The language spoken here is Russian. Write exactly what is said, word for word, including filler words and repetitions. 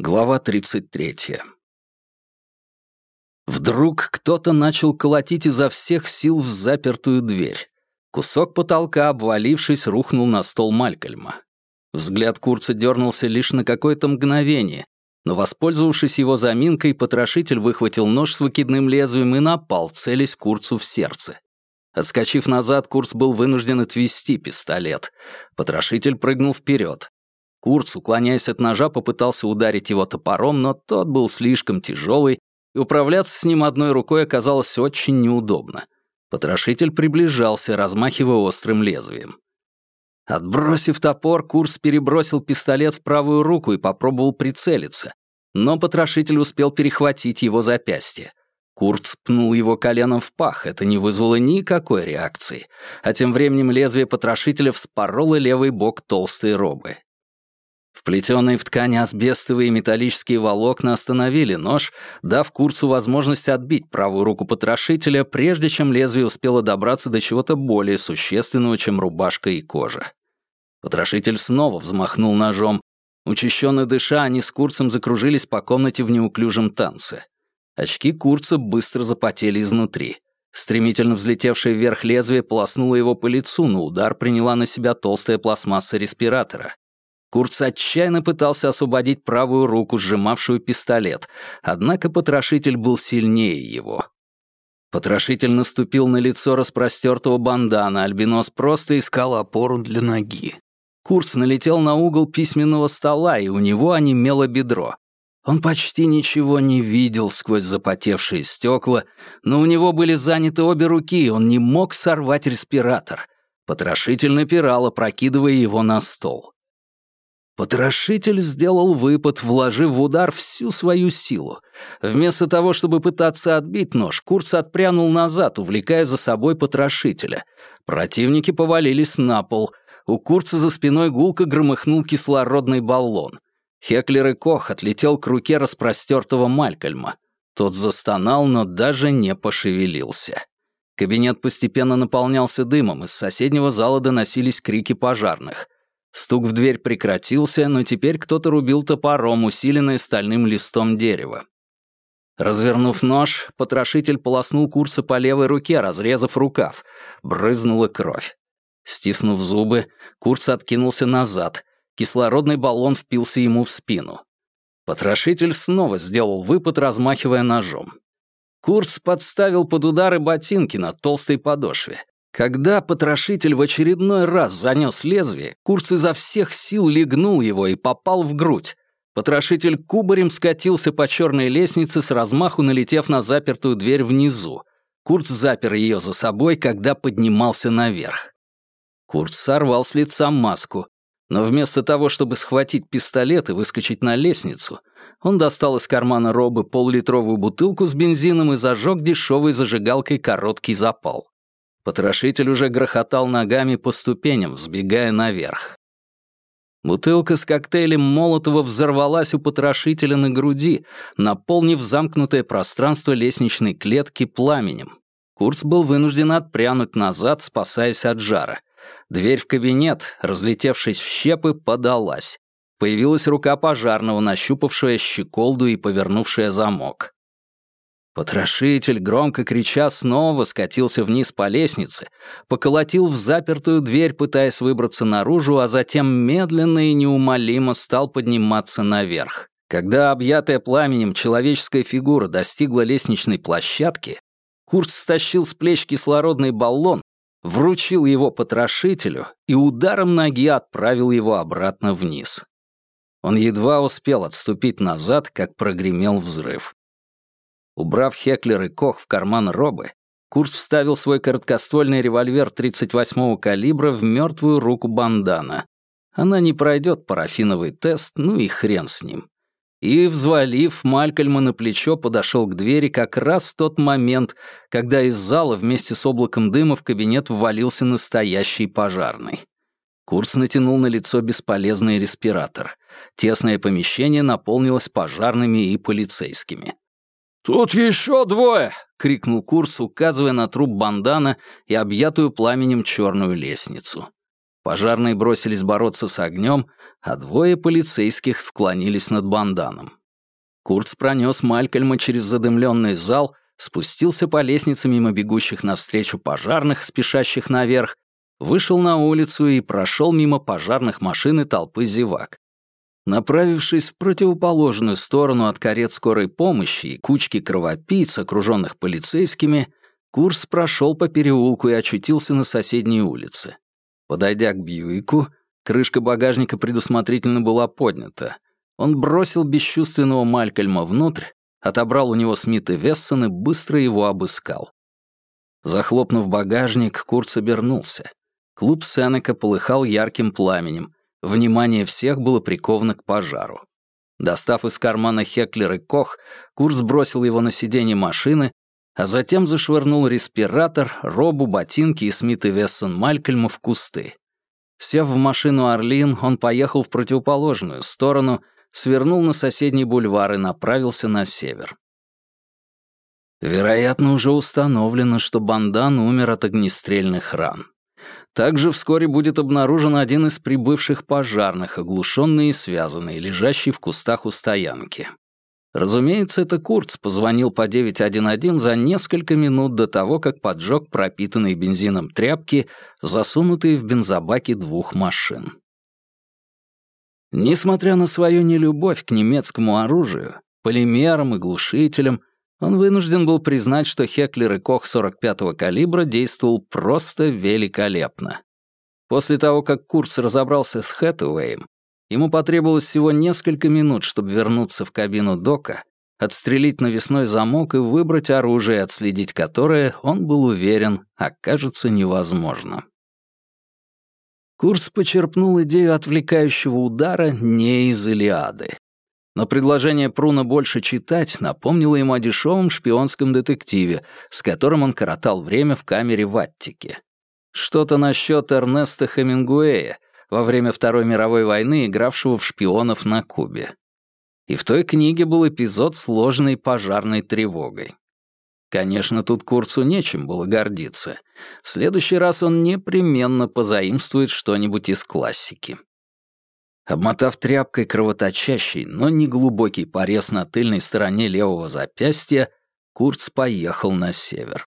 Глава тридцать третья. Вдруг кто-то начал колотить изо всех сил в запертую дверь. Кусок потолка, обвалившись, рухнул на стол Малькольма. Взгляд Курца дернулся лишь на какое-то мгновение, но, воспользовавшись его заминкой, потрошитель выхватил нож с выкидным лезвием и напал, целясь Курцу в сердце. Отскочив назад, Курц был вынужден отвести пистолет. Потрошитель прыгнул вперед. Курц, уклоняясь от ножа, попытался ударить его топором, но тот был слишком тяжелый, и управляться с ним одной рукой оказалось очень неудобно. Потрошитель приближался, размахивая острым лезвием. Отбросив топор, Курц перебросил пистолет в правую руку и попробовал прицелиться, но потрошитель успел перехватить его запястье. Курц пнул его коленом в пах, это не вызвало никакой реакции, а тем временем лезвие потрошителя вспороло левый бок толстой робы. Вплетенные в ткань асбестовые и металлические волокна остановили нож, дав Курцу возможность отбить правую руку потрошителя, прежде чем лезвие успело добраться до чего-то более существенного, чем рубашка и кожа. Потрошитель снова взмахнул ножом. Учащенно дыша, они с Курцем закружились по комнате в неуклюжем танце. Очки Курца быстро запотели изнутри. Стремительно взлетевшее вверх лезвие полоснуло его по лицу, но удар приняла на себя толстая пластмасса респиратора. Курц отчаянно пытался освободить правую руку, сжимавшую пистолет, однако потрошитель был сильнее его. Потрошитель наступил на лицо распростертого бандана, альбинос просто искал опору для ноги. Курц налетел на угол письменного стола, и у него онемело бедро. Он почти ничего не видел сквозь запотевшие стекла, но у него были заняты обе руки, и он не мог сорвать респиратор. Потрошитель напирал, опрокидывая его на стол. Потрошитель сделал выпад, вложив в удар всю свою силу. Вместо того, чтобы пытаться отбить нож, Курц отпрянул назад, увлекая за собой потрошителя. Противники повалились на пол. У Курца за спиной гулко громыхнул кислородный баллон. Хеклер и Кох отлетел к руке распростертого Малькольма. Тот застонал, но даже не пошевелился. Кабинет постепенно наполнялся дымом, из соседнего зала доносились крики пожарных. Стук в дверь прекратился, но теперь кто-то рубил топором, усиленное стальным листом дерева. Развернув нож, потрошитель полоснул Курца по левой руке, разрезав рукав. Брызнула кровь. Стиснув зубы, Курц откинулся назад. Кислородный баллон впился ему в спину. Потрошитель снова сделал выпад, размахивая ножом. Курц подставил под удары ботинки на толстой подошве. Когда потрошитель в очередной раз занес лезвие, Курц изо всех сил легнул его и попал в грудь. Потрошитель кубарем скатился по черной лестнице, с размаху налетев на запертую дверь внизу. Курц запер ее за собой, когда поднимался наверх. Курц сорвал с лица маску, но вместо того, чтобы схватить пистолет и выскочить на лестницу, он достал из кармана робы поллитровую бутылку с бензином и зажег дешевой зажигалкой короткий запал. Потрошитель уже грохотал ногами по ступеням, взбегая наверх. Бутылка с коктейлем Молотова взорвалась у потрошителя на груди, наполнив замкнутое пространство лестничной клетки пламенем. Курц был вынужден отпрянуть назад, спасаясь от жара. Дверь в кабинет, разлетевшись в щепы, подалась. Появилась рука пожарного, нащупавшая щеколду и повернувшая замок. Потрошитель, громко крича, снова скатился вниз по лестнице, поколотил в запертую дверь, пытаясь выбраться наружу, а затем медленно и неумолимо стал подниматься наверх. Когда объятая пламенем человеческая фигура достигла лестничной площадки, Курц стащил с плеч кислородный баллон, вручил его потрошителю и ударом ноги отправил его обратно вниз. Он едва успел отступить назад, как прогремел взрыв. Убрав Хеклер и Кох в карман робы, Курц вставил свой короткоствольный револьвер тридцать восьмого калибра в мертвую руку бандана. Она не пройдет парафиновый тест, ну и хрен с ним. И, взвалив Малькольма на плечо, подошел к двери как раз в тот момент, когда из зала вместе с облаком дыма в кабинет ввалился настоящий пожарный. Курц натянул на лицо бесполезный респиратор. Тесное помещение наполнилось пожарными и полицейскими. «Тут еще двое!» — крикнул Курц, указывая на труп бандана и объятую пламенем черную лестницу. Пожарные бросились бороться с огнем, а двое полицейских склонились над банданом. Курц пронес Малькольма через задымленный зал, спустился по лестнице мимо бегущих навстречу пожарных, спешащих наверх, вышел на улицу и прошел мимо пожарных машин и толпы зевак. Направившись в противоположную сторону от карет скорой помощи и кучки кровопийц, окруженных полицейскими, Курц прошел по переулку и очутился на соседней улице. Подойдя к Бьюику, крышка багажника предусмотрительно была поднята. Он бросил бесчувственного Малькольма внутрь, отобрал у него Смит и Вессон и быстро его обыскал. Захлопнув багажник, Курц обернулся. Клуб Сенека полыхал ярким пламенем. Внимание всех было приковано к пожару. Достав из кармана Хеклер и Кох, Курц бросил его на сиденье машины, а затем зашвырнул респиратор, робу, ботинки и Смит и Вессон Малькольма в кусты. Сев в машину «Орлин», он поехал в противоположную сторону, свернул на соседний бульвар и направился на север. Вероятно, уже установлено, что Бандан умер от огнестрельных ран. Также вскоре будет обнаружен один из прибывших пожарных, оглушенный и связанный, лежащий в кустах у стоянки. Разумеется, это Курц позвонил по девять один один за несколько минут до того, как поджег пропитанные бензином тряпки, засунутые в бензобаки двух машин. Несмотря на свою нелюбовь к немецкому оружию, полимерам и глушителям, он вынужден был признать, что Хеклер и Кох сорок пятого калибра действовал просто великолепно. После того, как Курц разобрался с Хэтэуэем, ему потребовалось всего несколько минут, чтобы вернуться в кабину Дока, отстрелить навесной замок и выбрать оружие, отследить которое, он был уверен, окажется невозможно. Курц почерпнул идею отвлекающего удара не из «Илиады». Но предложение Пруна больше читать напомнило ему о дешевом шпионском детективе, с которым он коротал время в камере в Аттике. Что-то насчет Эрнеста Хемингуэя, во время Второй мировой войны игравшего в шпионов на Кубе. И в той книге был эпизод с ложной пожарной тревогой. Конечно, тут Курцу нечем было гордиться. В следующий раз он непременно позаимствует что-нибудь из классики. Обмотав тряпкой кровоточащий, но неглубокий порез на тыльной стороне левого запястья, Курц поехал на север.